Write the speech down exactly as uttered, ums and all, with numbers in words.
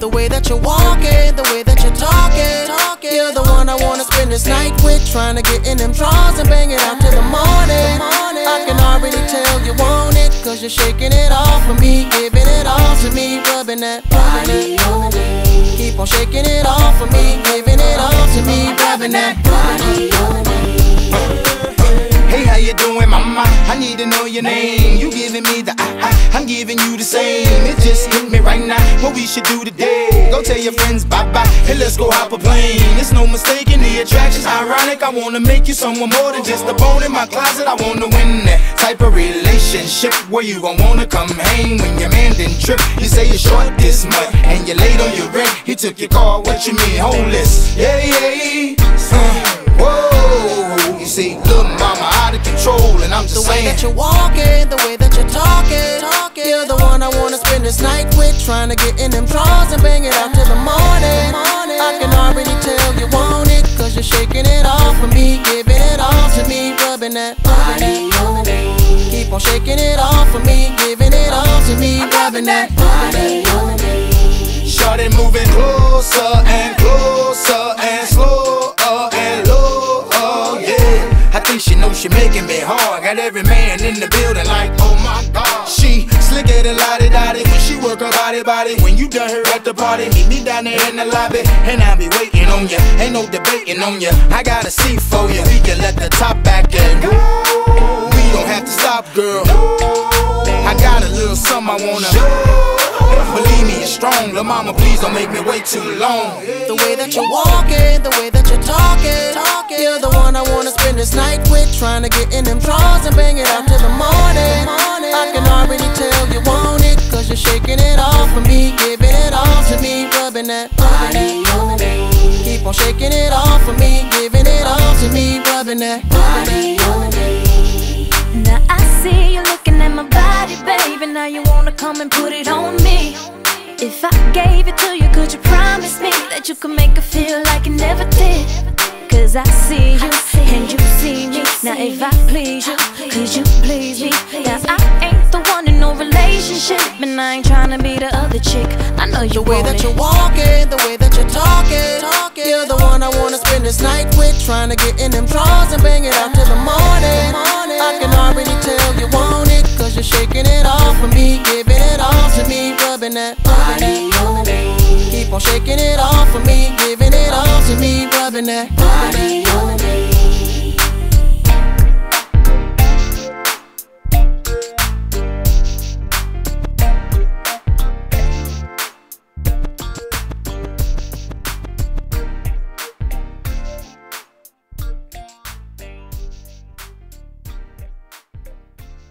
The way that you're walking, the way that you're talking, talking. You're the one I wanna spend this night with, trying to get in them drawers and bang it out till the morning. I can already tell you want it, cause you're shaking it off for me, giving it all to me, rubbing that body on me. Keep on shaking it off for me, giving it all to me, rubbing that body on me. Hey, how you doing, mama? I need to know your name. You giving me the I, I, I'm giving you the same. It just hit me right now, what we should do today. Go tell your friends bye-bye, hey, let's go hop a plane. It's no mistaking, the attraction's ironic. I wanna make you someone more than just a bone in my closet. I wanna win that type of relationship where you gon' wanna come hang when your man didn't trip. You say you're short this month and you're late on your rent. He took your car, what you mean, homeless? Yeah, yeah, uh, whoa. You see, little mama out of control, and I'm just the saying. The way that you're walking, the way that you're talking, talking. You're the one I wanna spend this night with, trying to get in them drawers and bang it out till the morning. I can already tell you want it, cause you're shaking it off for me, giving it all to me, rubbing that body on me. Keep on shaking it off for me, giving it all to me, rubbing that body on me. Shorty moving closer and closer and slower and lower, yeah. I think she knows she making me hard. Got every man in the building like, oh my God. She slick at a lottie-dottie when she work her body body. When you done her at the party, meet me down there in the lobby, and I'll be waiting on ya. Ain't no debating on ya. I got a seat for ya. We can let the top back and go. We don't have to stop, girl. I got a little something I wanna show. Believe me, it's strong. Lil' mama, please don't make me wait too long. The way that you're walking, the way that you're talking, talking. You're the one I wanna spend this night with, trying to get in them drawers and bang it out till the morning. I can already tell you want it, cause you're shaking it off for me, giving it all to me, rubbing that body on me. Keep on shaking it off for me, giving it all to me, rubbing that body on me. Now I see you looking at my body, baby. Now you wanna come and put it on me. If I gave it to you, could you promise me that you could make it feel like you never did? Cause I see you, and you see me. Now if I please you, could you please me? Now I ain't the one in no relationship, and I ain't tryna be the other chick. I know you The way want that it. you're walking, the way that you're talking, talking. You're the one I wanna spend this night with, trying to get in them drawers and bang it out till the morning. I can already tell you want it, cause you're shaking it off for me, giving it all to me, rubbing that body on me. Keep on shaking it off for me, giving it all to me, rubbing that body on me.